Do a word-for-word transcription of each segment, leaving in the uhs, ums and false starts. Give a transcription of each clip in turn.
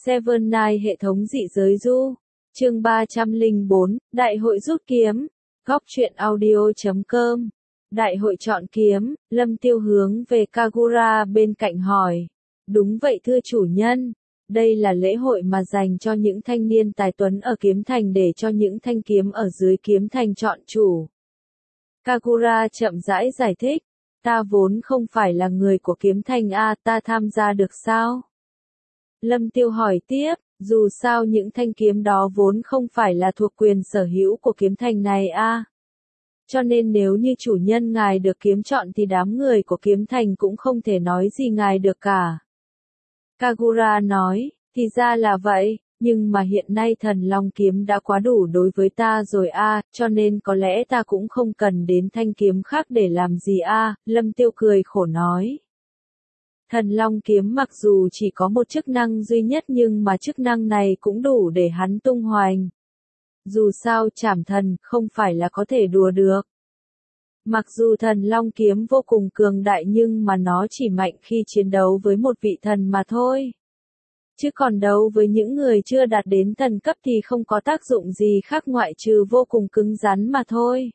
Seven Nine hệ thống dị giới du. Chương ba trăm lẻ bốn, Đại hội rút kiếm. Góc truyện audio chấm com. Đại hội chọn kiếm, Lâm Tiêu hướng về Kagura bên cạnh hỏi. Đúng vậy thưa chủ nhân. Đây là lễ hội mà dành cho những thanh niên tài tuấn ở kiếm thành để cho những thanh kiếm ở dưới kiếm thành chọn chủ. Kagura chậm rãi giải thích. Ta vốn không phải là người của kiếm thành a, ta tham gia được sao? Lâm Tiêu hỏi tiếp, dù sao những thanh kiếm đó vốn không phải là thuộc quyền sở hữu của kiếm thành này a. Cho nên nếu như chủ nhân ngài được kiếm chọn thì đám người của kiếm thành cũng không thể nói gì ngài được cả. Kagura nói, thì ra là vậy, nhưng mà hiện nay thần long kiếm đã quá đủ đối với ta rồi a, cho nên có lẽ ta cũng không cần đến thanh kiếm khác để làm gì a. Lâm Tiêu cười khổ nói. Thần long kiếm mặc dù chỉ có một chức năng duy nhất nhưng mà chức năng này cũng đủ để hắn tung hoành. Dù sao trảm thần không phải là có thể đùa được. Mặc dù thần long kiếm vô cùng cường đại nhưng mà nó chỉ mạnh khi chiến đấu với một vị thần mà thôi. Chứ còn đấu với những người chưa đạt đến thần cấp thì không có tác dụng gì khác ngoại trừ vô cùng cứng rắn mà thôi.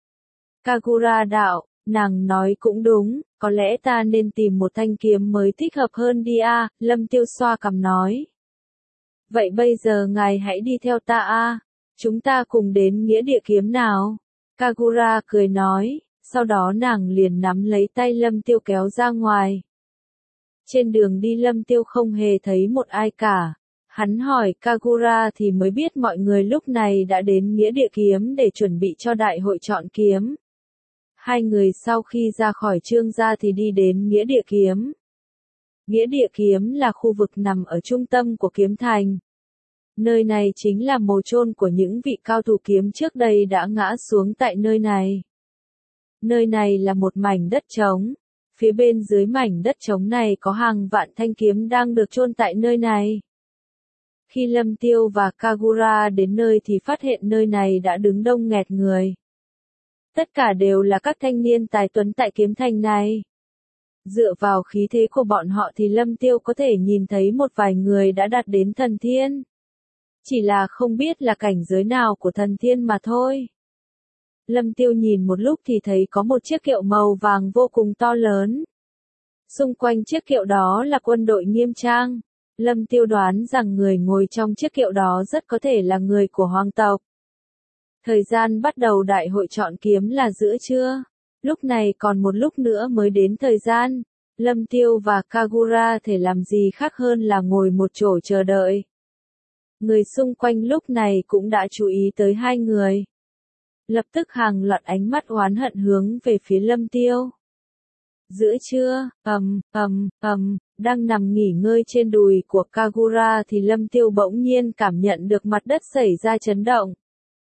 Kagura đạo, nàng nói cũng đúng, có lẽ ta nên tìm một thanh kiếm mới thích hợp hơn đi a. Lâm Tiêu xoa cằm nói. Vậy bây giờ ngài hãy đi theo ta a, chúng ta cùng đến nghĩa địa kiếm nào. Kagura cười nói, sau đó nàng liền nắm lấy tay Lâm Tiêu kéo ra ngoài. Trên đường đi Lâm Tiêu không hề thấy một ai cả. Hắn hỏi Kagura thì mới biết mọi người lúc này đã đến nghĩa địa kiếm để chuẩn bị cho đại hội chọn kiếm. Hai người sau khi ra khỏi Trương gia thì đi đến nghĩa địa kiếm. Nghĩa địa kiếm là khu vực nằm ở trung tâm của kiếm thành. Nơi này chính là mồ chôn của những vị cao thủ kiếm trước đây đã ngã xuống tại nơi này. Nơi này là một mảnh đất trống. Phía bên dưới mảnh đất trống này có hàng vạn thanh kiếm đang được chôn tại nơi này. Khi Lâm Tiêu và Kagura đến nơi thì phát hiện nơi này đã đứng đông nghẹt người. Tất cả đều là các thanh niên tài tuấn tại kiếm thành này. Dựa vào khí thế của bọn họ thì Lâm Tiêu có thể nhìn thấy một vài người đã đạt đến thần thiên. Chỉ là không biết là cảnh giới nào của thần thiên mà thôi. Lâm Tiêu nhìn một lúc thì thấy có một chiếc kiệu màu vàng vô cùng to lớn. Xung quanh chiếc kiệu đó là quân đội nghiêm trang. Lâm Tiêu đoán rằng người ngồi trong chiếc kiệu đó rất có thể là người của hoàng tộc. Thời gian bắt đầu đại hội chọn kiếm là giữa trưa. Lúc này còn một lúc nữa mới đến thời gian. Lâm Tiêu và Kagura thể làm gì khác hơn là ngồi một chỗ chờ đợi. Người xung quanh lúc này cũng đã chú ý tới hai người. Lập tức hàng loạt ánh mắt oán hận hướng về phía Lâm Tiêu. Giữa trưa, ầm, ầm, ầm, đang nằm nghỉ ngơi trên đùi của Kagura thì Lâm Tiêu bỗng nhiên cảm nhận được mặt đất xảy ra chấn động.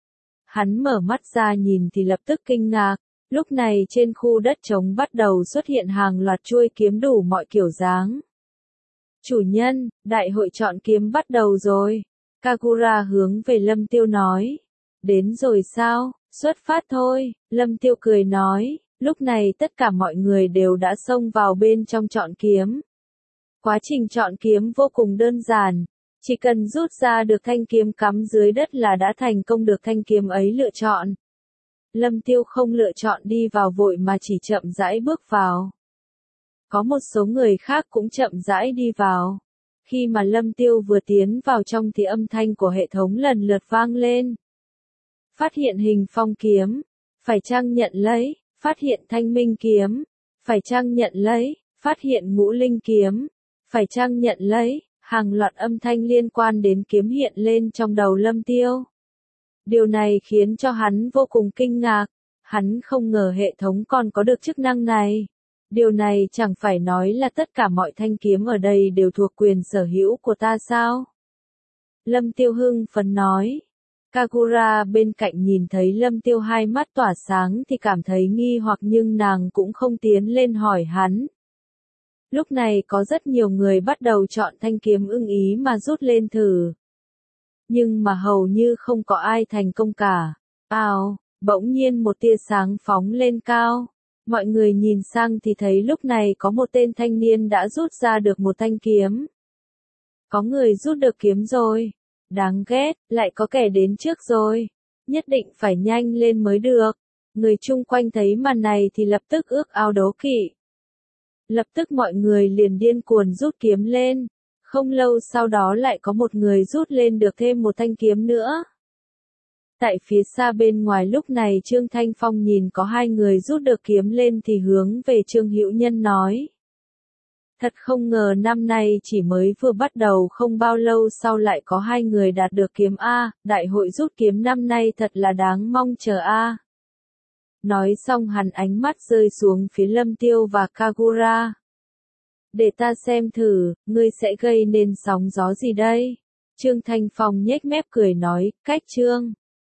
Hắn mở mắt ra nhìn thì lập tức kinh ngạc, lúc này trên khu đất trống bắt đầu xuất hiện hàng loạt chuôi kiếm đủ mọi kiểu dáng. Chủ nhân, đại hội chọn kiếm bắt đầu rồi. Kagura hướng về Lâm Tiêu nói. Đến rồi sao, xuất phát thôi, Lâm Tiêu cười nói, lúc này tất cả mọi người đều đã xông vào bên trong chọn kiếm. Quá trình chọn kiếm vô cùng đơn giản, chỉ cần rút ra được thanh kiếm cắm dưới đất là đã thành công được thanh kiếm ấy lựa chọn. Lâm Tiêu không lựa chọn đi vào vội mà chỉ chậm rãi bước vào. Có một số người khác cũng chậm rãi đi vào. Khi mà Lâm Tiêu vừa tiến vào trong thì âm thanh của hệ thống lần lượt vang lên. Phát hiện hình phong kiếm, phải chăng nhận lấy, phát hiện thanh minh kiếm, phải chăng nhận lấy, phát hiện ngũ linh kiếm, phải chăng nhận lấy, hàng loạt âm thanh liên quan đến kiếm hiện lên trong đầu Lâm Tiêu. Điều này khiến cho hắn vô cùng kinh ngạc, hắn không ngờ hệ thống còn có được chức năng này. Điều này chẳng phải nói là tất cả mọi thanh kiếm ở đây đều thuộc quyền sở hữu của ta sao? Lâm Tiêu hưng phấn nói. Kagura bên cạnh nhìn thấy Lâm Tiêu hai mắt tỏa sáng thì cảm thấy nghi hoặc nhưng nàng cũng không tiến lên hỏi hắn. Lúc này có rất nhiều người bắt đầu chọn thanh kiếm ưng ý mà rút lên thử. Nhưng mà hầu như không có ai thành công cả. Ào, bỗng nhiên một tia sáng phóng lên cao. Mọi người nhìn sang thì thấy lúc này có một tên thanh niên đã rút ra được một thanh kiếm. Có người rút được kiếm rồi. Đáng ghét, lại có kẻ đến trước rồi. Nhất định phải nhanh lên mới được. Người chung quanh thấy màn này thì lập tức ước ao đố kỵ. Lập tức mọi người liền điên cuồng rút kiếm lên. Không lâu sau đó lại có một người rút lên được thêm một thanh kiếm nữa. Tại phía xa bên ngoài lúc này Trương Thanh Phong nhìn có hai người rút được kiếm lên thì hướng về Trương Hữu Nhân nói. Thật không ngờ năm nay chỉ mới vừa bắt đầu không bao lâu sau lại có hai người đạt được kiếm A, đại hội rút kiếm năm nay thật là đáng mong chờ A. Nói xong hắn ánh mắt rơi xuống phía Lâm Tiêu và Kagura. Để ta xem thử, ngươi sẽ gây nên sóng gió gì đây? Trương Thanh Phong nhếch mép cười nói, cách Trương.